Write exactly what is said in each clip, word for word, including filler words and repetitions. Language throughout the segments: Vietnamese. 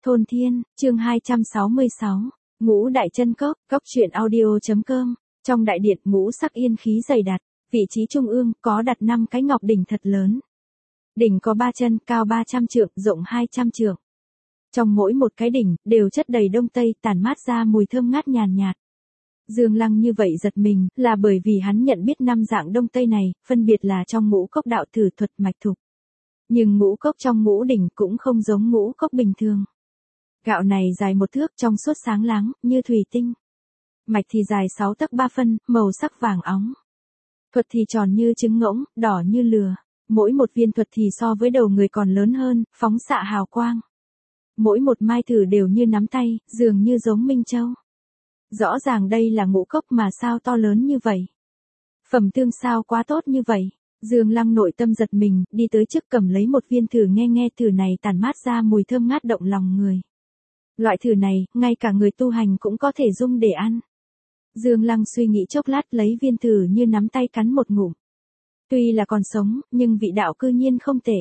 Thôn Thiên, chương hai trăm sáu mươi sáu, Ngũ Đại Chân Cốc, cốc truyện audio.com. Trong đại điện ngũ sắc yên khí dày đặc, vị trí trung ương có đặt năm cái ngọc đỉnh thật lớn. Đỉnh có ba chân, cao ba trăm trượng, rộng hai trăm trượng. Trong mỗi một cái đỉnh đều chất đầy đông tây, tản mát ra mùi thơm ngát nhàn nhạt. Dương Lăng như vậy giật mình, là bởi vì hắn nhận biết năm dạng đông tây này, phân biệt là trong ngũ cốc đạo thử thuật mạch thục. Nhưng ngũ cốc trong ngũ đỉnh cũng không giống ngũ cốc bình thường. Gạo này dài một thước, trong suốt sáng láng, như thủy tinh. Mạch thì dài sáu tấc ba phân, màu sắc vàng óng. Thuật thì tròn như trứng ngỗng, đỏ như lừa. Mỗi một viên thuật thì so với đầu người còn lớn hơn, phóng xạ hào quang. Mỗi một mai thử đều như nắm tay, dường như giống Minh Châu. Rõ ràng đây là ngũ cốc mà sao to lớn như vậy. Phẩm tương sao quá tốt như vậy. Dương Lăng nội tâm giật mình, đi tới trước cầm lấy một viên thử nghe nghe thử này tản mát ra mùi thơm ngát động lòng người. Loại thử này, ngay cả người tu hành cũng có thể dung để ăn. Dương Lăng suy nghĩ chốc lát lấy viên thử như nắm tay cắn một ngụm. Tuy là còn sống, nhưng vị đạo cư nhiên không tệ.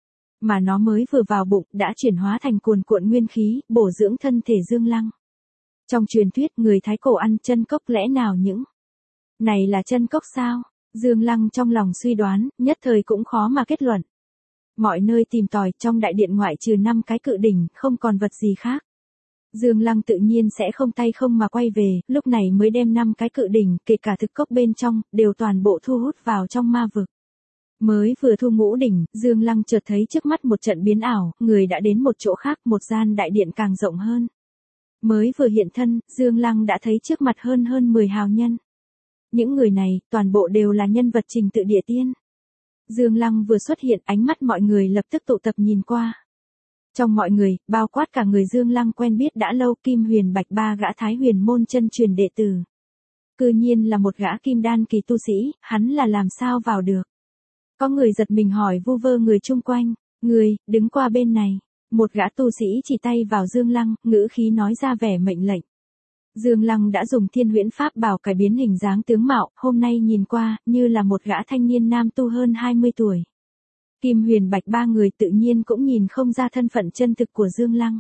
Mà nó mới vừa vào bụng, đã chuyển hóa thành cuồn cuộn nguyên khí, bổ dưỡng thân thể Dương Lăng. Trong truyền thuyết, người Thái cổ ăn chân cốc lẽ nào những này là chân cốc sao? Dương Lăng trong lòng suy đoán, nhất thời cũng khó mà kết luận. Mọi nơi tìm tòi, trong đại điện ngoại trừ năm cái cự đỉnh, không còn vật gì khác. Dương Lăng tự nhiên sẽ không tay không mà quay về, lúc này mới đem năm cái cự đỉnh, kể cả thực cốc bên trong, đều toàn bộ thu hút vào trong ma vực. Mới vừa thu ngũ đỉnh, Dương Lăng chợt thấy trước mắt một trận biến ảo, người đã đến một chỗ khác, một gian đại điện càng rộng hơn. Mới vừa hiện thân, Dương Lăng đã thấy trước mặt hơn hơn mười hào nhân. Những người này, toàn bộ đều là nhân vật trình tự địa tiên. Dương Lăng vừa xuất hiện, ánh mắt mọi người lập tức tụ tập nhìn qua. Trong mọi người, bao quát cả người Dương Lăng quen biết đã lâu, Kim Huyền Bạch ba gã Thái Huyền môn chân truyền đệ tử. Cư nhiên là một gã kim đan kỳ tu sĩ, hắn là làm sao vào được? Có người giật mình hỏi vu vơ người chung quanh, người, đứng qua bên này. Một gã tu sĩ chỉ tay vào Dương Lăng, ngữ khí nói ra vẻ mệnh lệnh. Dương Lăng đã dùng thiên huyễn pháp bảo cải biến hình dáng tướng mạo, hôm nay nhìn qua, như là một gã thanh niên nam tu hơn hai mươi tuổi. Kim Huyền Bạch ba người tự nhiên cũng nhìn không ra thân phận chân thực của Dương Lăng.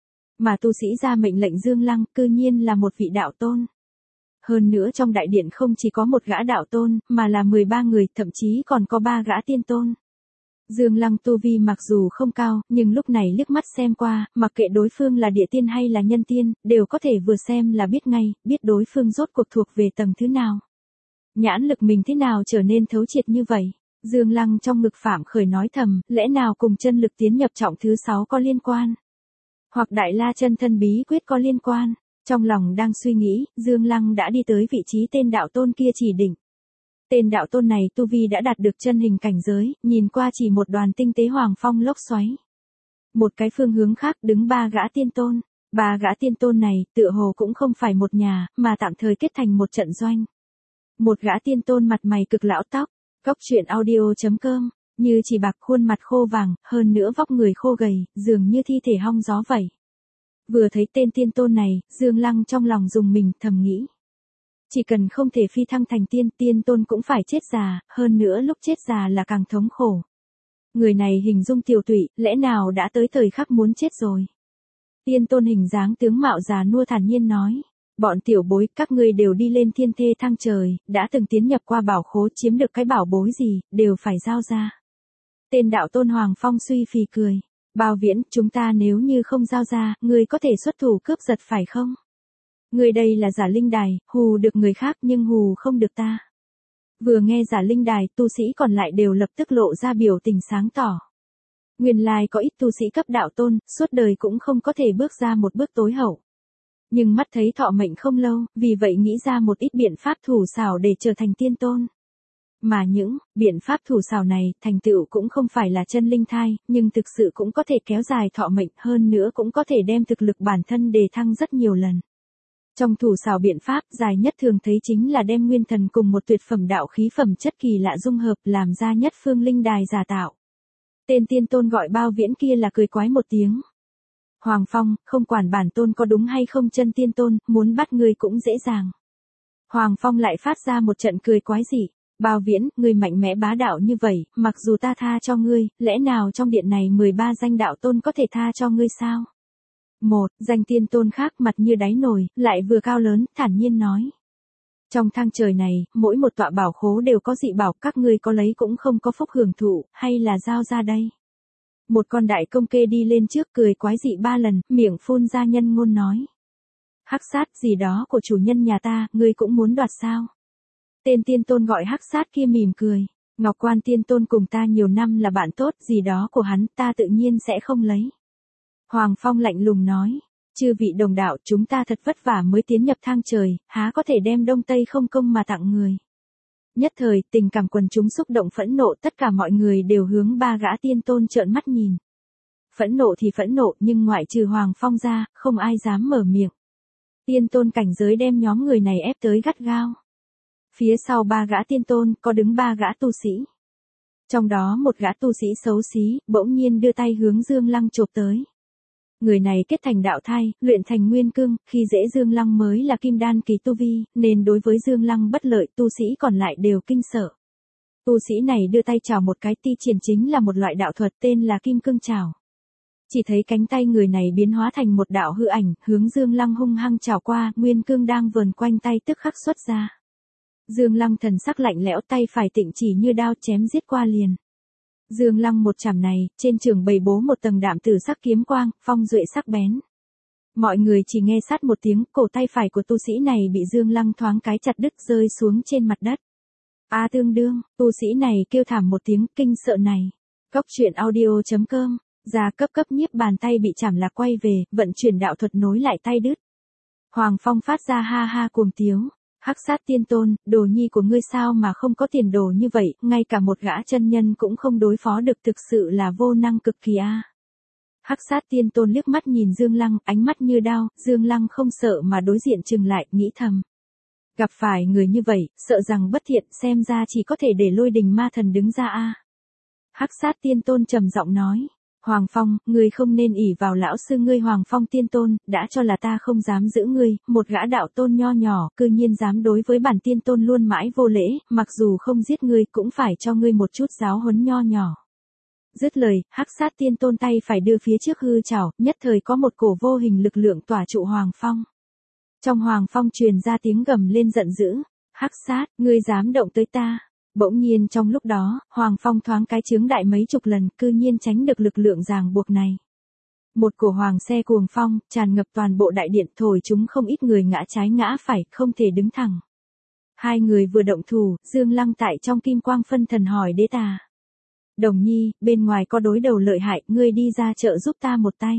Mà tu sĩ ra mệnh lệnh Dương Lăng, cư nhiên là một vị đạo tôn. Hơn nữa trong đại điện không chỉ có một gã đạo tôn, mà là mười ba người, thậm chí còn có ba gã tiên tôn. Dương Lăng tu vi mặc dù không cao, nhưng lúc này liếc mắt xem qua, mặc kệ đối phương là địa tiên hay là nhân tiên, đều có thể vừa xem là biết ngay, biết đối phương rốt cuộc thuộc về tầng thứ nào. Nhãn lực mình thế nào trở nên thấu triệt như vậy? Dương Lăng trong ngực phạm khởi nói thầm, lẽ nào cùng chân lực tiến nhập trọng thứ sáu có liên quan? Hoặc Đại La chân thân bí quyết có liên quan? Trong lòng đang suy nghĩ, Dương Lăng đã đi tới vị trí tên đạo tôn kia chỉ định. Tên đạo tôn này tu vi đã đạt được chân hình cảnh giới, nhìn qua chỉ một đoàn tinh tế hoàng phong lốc xoáy. Một cái phương hướng khác đứng ba gã tiên tôn. Ba gã tiên tôn này, tựa hồ cũng không phải một nhà, mà tạm thời kết thành một trận doanh. Một gã tiên tôn mặt mày cực lão tóc, cốc truyện audio.com, như chỉ bạc khuôn mặt khô vàng, hơn nữa vóc người khô gầy, dường như thi thể hong gió vậy. Vừa thấy tên tiên tôn này, Dương Lăng trong lòng dùng mình thầm nghĩ. Chỉ cần không thể phi thăng thành tiên, tiên tôn cũng phải chết già, hơn nữa lúc chết già là càng thống khổ. Người này hình dung tiều tụy, lẽ nào đã tới thời khắc muốn chết rồi? Tiên tôn hình dáng tướng mạo già nua thản nhiên nói. Bọn tiểu bối, các ngươi đều đi lên thiên thê thăng trời, đã từng tiến nhập qua bảo khố, chiếm được cái bảo bối gì, đều phải giao ra. Tên đạo tôn Hoàng Phong suy phì cười. Bao Viễn, chúng ta nếu như không giao ra, ngươi có thể xuất thủ cướp giật phải không? Ngươi đây là giả linh đài, hù được người khác nhưng hù không được ta. Vừa nghe giả linh đài, tu sĩ còn lại đều lập tức lộ ra biểu tình sáng tỏ. Nguyên lai có ít tu sĩ cấp đạo tôn, suốt đời cũng không có thể bước ra một bước tối hậu. Nhưng mắt thấy thọ mệnh không lâu, vì vậy nghĩ ra một ít biện pháp thủ xảo để trở thành tiên tôn. Mà những biện pháp thủ xảo này, thành tựu cũng không phải là chân linh thai, nhưng thực sự cũng có thể kéo dài thọ mệnh, hơn nữa cũng có thể đem thực lực bản thân đề thăng rất nhiều lần. Trong thủ xảo biện pháp, dài nhất thường thấy chính là đem nguyên thần cùng một tuyệt phẩm đạo khí phẩm chất kỳ lạ dung hợp, làm ra nhất phương linh đài giả tạo. Tên tiên tôn gọi Bao Viễn kia là cười quái một tiếng. Hoàng Phong, không quản bản tôn có đúng hay không chân tiên tôn, muốn bắt ngươi cũng dễ dàng. Hoàng Phong lại phát ra một trận cười quái dị. Bao Viễn, ngươi mạnh mẽ bá đạo như vậy, mặc dù ta tha cho ngươi, lẽ nào trong điện này mười ba danh đạo tôn có thể tha cho ngươi sao? Một, danh tiên tôn khác mặt như đáy nồi, lại vừa cao lớn, thản nhiên nói. Trong thang trời này, mỗi một tọa bảo khố đều có dị bảo, các ngươi có lấy cũng không có phúc hưởng thụ, hay là giao ra đây. Một con đại công kê đi lên trước cười quái dị ba lần, miệng phun ra nhân ngôn nói. Hắc sát gì đó của chủ nhân nhà ta, ngươi cũng muốn đoạt sao? Tên tiên tôn gọi hắc sát kia mỉm cười. Ngọc Quan tiên tôn cùng ta nhiều năm là bạn tốt, gì đó của hắn ta tự nhiên sẽ không lấy. Hoàng Phong lạnh lùng nói. Chư vị đồng đạo, chúng ta thật vất vả mới tiến nhập thang trời, há có thể đem Đông Tây không công mà tặng người. Nhất thời, tình cảm quần chúng xúc động phẫn nộ, tất cả mọi người đều hướng ba gã tiên tôn trợn mắt nhìn. Phẫn nộ thì phẫn nộ, nhưng ngoại trừ Hoàng Phong ra, không ai dám mở miệng. Tiên tôn cảnh giới đem nhóm người này ép tới gắt gao. Phía sau ba gã tiên tôn, có đứng ba gã tu sĩ. Trong đó một gã tu sĩ xấu xí, bỗng nhiên đưa tay hướng Dương Lăng chộp tới. Người này kết thành đạo thai, luyện thành nguyên cương, khi dễ Dương Lăng mới là kim đan kỳ tu vi, nên đối với Dương Lăng bất lợi, tu sĩ còn lại đều kinh sợ. Tu sĩ này đưa tay chào một cái, ti triển chính là một loại đạo thuật tên là kim cương chào. Chỉ thấy cánh tay người này biến hóa thành một đạo hư ảnh, hướng Dương Lăng hung hăng chào qua, nguyên cương đang vờn quanh tay tức khắc xuất ra. Dương Lăng thần sắc lạnh lẽo, tay phải tịnh chỉ như đao chém giết qua liền. Dương Lăng một chảm này, trên trường bày bố một tầng đạm tử sắc kiếm quang, phong duệ sắc bén. Mọi người chỉ nghe sát một tiếng, cổ tay phải của tu sĩ này bị Dương Lăng thoáng cái chặt đứt rơi xuống trên mặt đất. A tương đương, tu sĩ này kêu thảm một tiếng kinh sợ này. Cốc truyện audio chấm com, ra cấp cấp nhiếp bàn tay bị chảm lạc quay về, vận chuyển đạo thuật nối lại tay đứt. Hoàng Phong phát ra ha ha cuồng tiếu. Hắc sát tiên tôn, đồ nhi của ngươi sao mà không có tiền đồ như vậy, ngay cả một gã chân nhân cũng không đối phó được, thực sự là vô năng cực kỳ a. Hắc sát tiên tôn liếc mắt nhìn Dương Lăng, ánh mắt như đao, Dương Lăng không sợ mà đối diện chừng lại, nghĩ thầm. Gặp phải người như vậy, sợ rằng bất thiện, xem ra chỉ có thể để Lôi Đình ma thần đứng ra a. Hắc sát tiên tôn trầm giọng nói. Hoàng Phong, ngươi không nên ỷ vào lão sư ngươi Hoàng Phong tiên tôn, đã cho là ta không dám giữ ngươi, một gã đạo tôn nho nhỏ, cư nhiên dám đối với bản tiên tôn luôn mãi vô lễ, mặc dù không giết ngươi cũng phải cho ngươi một chút giáo huấn nho nhỏ. Dứt lời, hắc sát tiên tôn tay phải đưa phía trước hư chảo, nhất thời có một cổ vô hình lực lượng tỏa trụ Hoàng Phong. Trong Hoàng Phong truyền ra tiếng gầm lên giận dữ, hắc sát, ngươi dám động tới ta. Bỗng nhiên trong lúc đó, Hoàng Phong thoáng cái chướng đại mấy chục lần, cư nhiên tránh được lực lượng ràng buộc này. Một cổ hoàng xe cuồng phong, tràn ngập toàn bộ đại điện, thổi chúng không ít người ngã trái ngã phải, không thể đứng thẳng. Hai người vừa động thủ, Dương Lăng tại trong kim quang phân thần hỏi Đế Tà. Đồng nhi, bên ngoài có đối đầu lợi hại, ngươi đi ra chợ giúp ta một tay.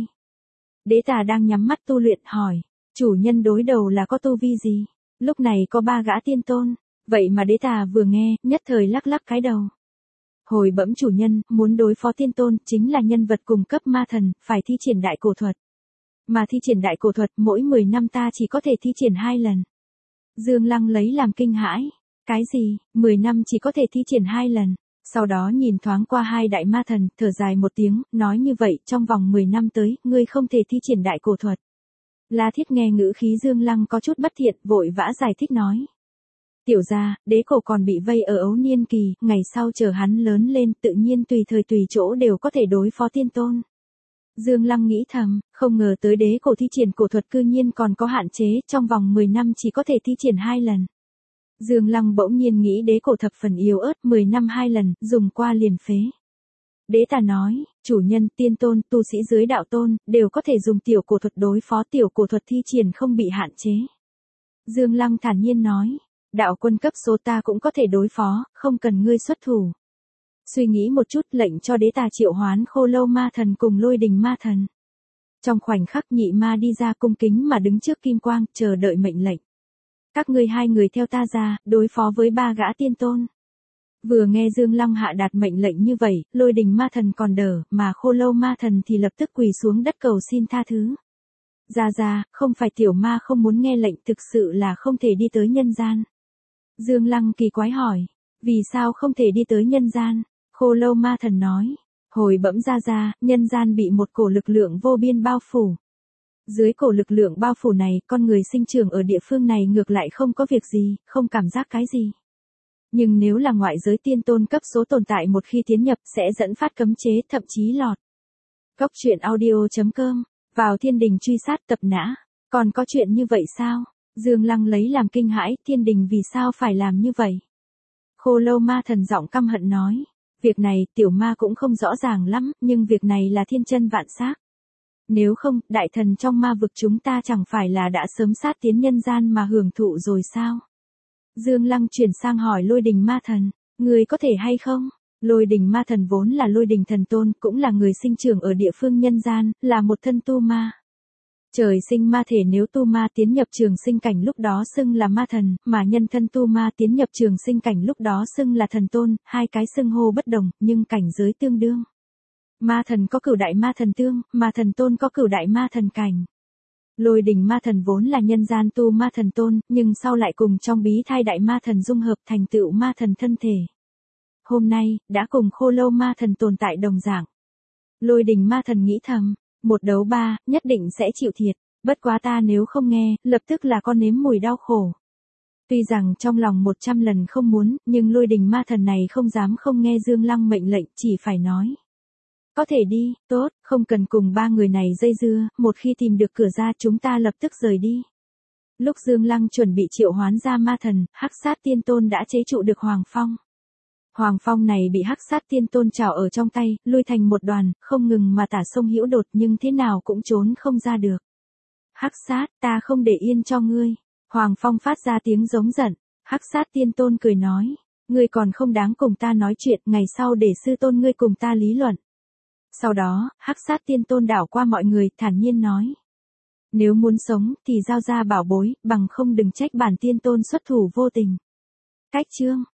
Đế Tà đang nhắm mắt tu luyện hỏi, chủ nhân đối đầu là có tu vi gì? Lúc này có ba gã tiên tôn. Vậy mà Đế Tà vừa nghe, nhất thời lắc lắc cái đầu. Hồi bẩm chủ nhân, muốn đối phó tiên tôn, chính là nhân vật cùng cấp ma thần, phải thi triển đại cổ thuật. Mà thi triển đại cổ thuật, mỗi mười năm ta chỉ có thể thi triển hai lần. Dương Lăng lấy làm kinh hãi. Cái gì, mười năm chỉ có thể thi triển hai lần. Sau đó nhìn thoáng qua hai đại ma thần, thở dài một tiếng, nói như vậy, trong vòng mười năm tới, ngươi không thể thi triển đại cổ thuật. La Thiết nghe ngữ khí Dương Lăng có chút bất thiện, vội vã giải thích nói. Tiểu gia, đế cổ còn bị vây ở ấu niên kỳ, ngày sau chờ hắn lớn lên tự nhiên tùy thời tùy chỗ đều có thể đối phó tiên tôn. Dương Lăng nghĩ thầm, không ngờ tới đế cổ thi triển cổ thuật cư nhiên còn có hạn chế, trong vòng mười năm chỉ có thể thi triển hai lần. Dương Lăng bỗng nhiên nghĩ đế cổ thập phần yếu ớt, mười năm hai lần, dùng qua liền phế. Đế Tà nói, chủ nhân, tiên tôn, tu sĩ dưới đạo tôn, đều có thể dùng tiểu cổ thuật đối phó, tiểu cổ thuật thi triển không bị hạn chế. Dương Lăng thản nhiên nói. Đạo quân cấp số ta cũng có thể đối phó, không cần ngươi xuất thủ. Suy nghĩ một chút, lệnh cho Đế Tà triệu hoán Khô Lâu ma thần cùng Lôi Đình ma thần. Trong khoảnh khắc nhị ma đi ra cung kính mà đứng trước kim quang, chờ đợi mệnh lệnh. Các ngươi hai người theo ta ra, đối phó với ba gã tiên tôn. Vừa nghe Dương Lăng hạ đạt mệnh lệnh như vậy, Lôi Đình ma thần còn đờ, mà Khô Lâu ma thần thì lập tức quỳ xuống đất cầu xin tha thứ. Ra ra, không phải tiểu ma không muốn nghe lệnh, thực sự là không thể đi tới nhân gian. Dương Lăng kỳ quái hỏi, vì sao không thể đi tới nhân gian? Khô Lâu ma thần nói, hồi bẩm ra ra, nhân gian bị một cổ lực lượng vô biên bao phủ. Dưới cổ lực lượng bao phủ này, con người sinh trưởng ở địa phương này ngược lại không có việc gì, không cảm giác cái gì. Nhưng nếu là ngoại giới tiên tôn cấp số tồn tại một khi tiến nhập sẽ dẫn phát cấm chế, thậm chí lọt. Cốc truyện audio chấm com Vào thiên đình truy sát tập nã, còn có chuyện như vậy sao? Dương Lăng lấy làm kinh hãi, thiên đình vì sao phải làm như vậy? Khô Lâu Ma Thần giọng căm hận nói, việc này tiểu ma cũng không rõ ràng lắm, nhưng việc này là thiên chân vạn xác. Nếu không, đại thần trong ma vực chúng ta chẳng phải là đã sớm sát tiến nhân gian mà hưởng thụ rồi sao? Dương Lăng chuyển sang hỏi Lôi Đình Ma Thần, người có thể hay không? Lôi Đình Ma Thần vốn là Lôi Đình thần tôn, cũng là người sinh trưởng ở địa phương nhân gian, là một thân tu ma. Trời sinh ma thể, nếu tu ma tiến nhập trường sinh cảnh lúc đó xưng là ma thần, mà nhân thân tu ma tiến nhập trường sinh cảnh lúc đó xưng là thần tôn, hai cái xưng hô bất đồng, nhưng cảnh giới tương đương. Ma thần có cửu đại ma thần tương, mà thần tôn có cửu đại ma thần cảnh. Lôi Đình Ma Thần vốn là nhân gian tu ma thần tôn, nhưng sau lại cùng trong bí thai đại ma thần dung hợp thành tựu ma thần thân thể. Hôm nay, đã cùng Khô Lâu Ma Thần tồn tại đồng dạng. Lôi Đình Ma Thần nghĩ thầm, một đấu ba, nhất định sẽ chịu thiệt, bất quá ta nếu không nghe, lập tức là con nếm mùi đau khổ. Tuy rằng trong lòng một trăm lần không muốn, nhưng Lôi Đình Ma Thần này không dám không nghe Dương Lăng mệnh lệnh, chỉ phải nói. Có thể đi, tốt, không cần cùng ba người này dây dưa, một khi tìm được cửa ra chúng ta lập tức rời đi. Lúc Dương Lăng chuẩn bị triệu hoán ra ma thần, Hắc Sát Tiên Tôn đã chế trụ được Hoàng Phong. Hoàng Phong này bị Hắc Sát Tiên Tôn trảo ở trong tay, lui thành một đoàn, không ngừng mà tả sông hữu đột nhưng thế nào cũng trốn không ra được. Hắc Sát, ta không để yên cho ngươi. Hoàng Phong phát ra tiếng giống giận, Hắc Sát Tiên Tôn cười nói, ngươi còn không đáng cùng ta nói chuyện, ngày sau để sư tôn ngươi cùng ta lý luận. Sau đó, Hắc Sát Tiên Tôn đảo qua mọi người, thản nhiên nói. Nếu muốn sống, thì giao ra bảo bối, bằng không đừng trách bản tiên tôn xuất thủ vô tình. Cách chương.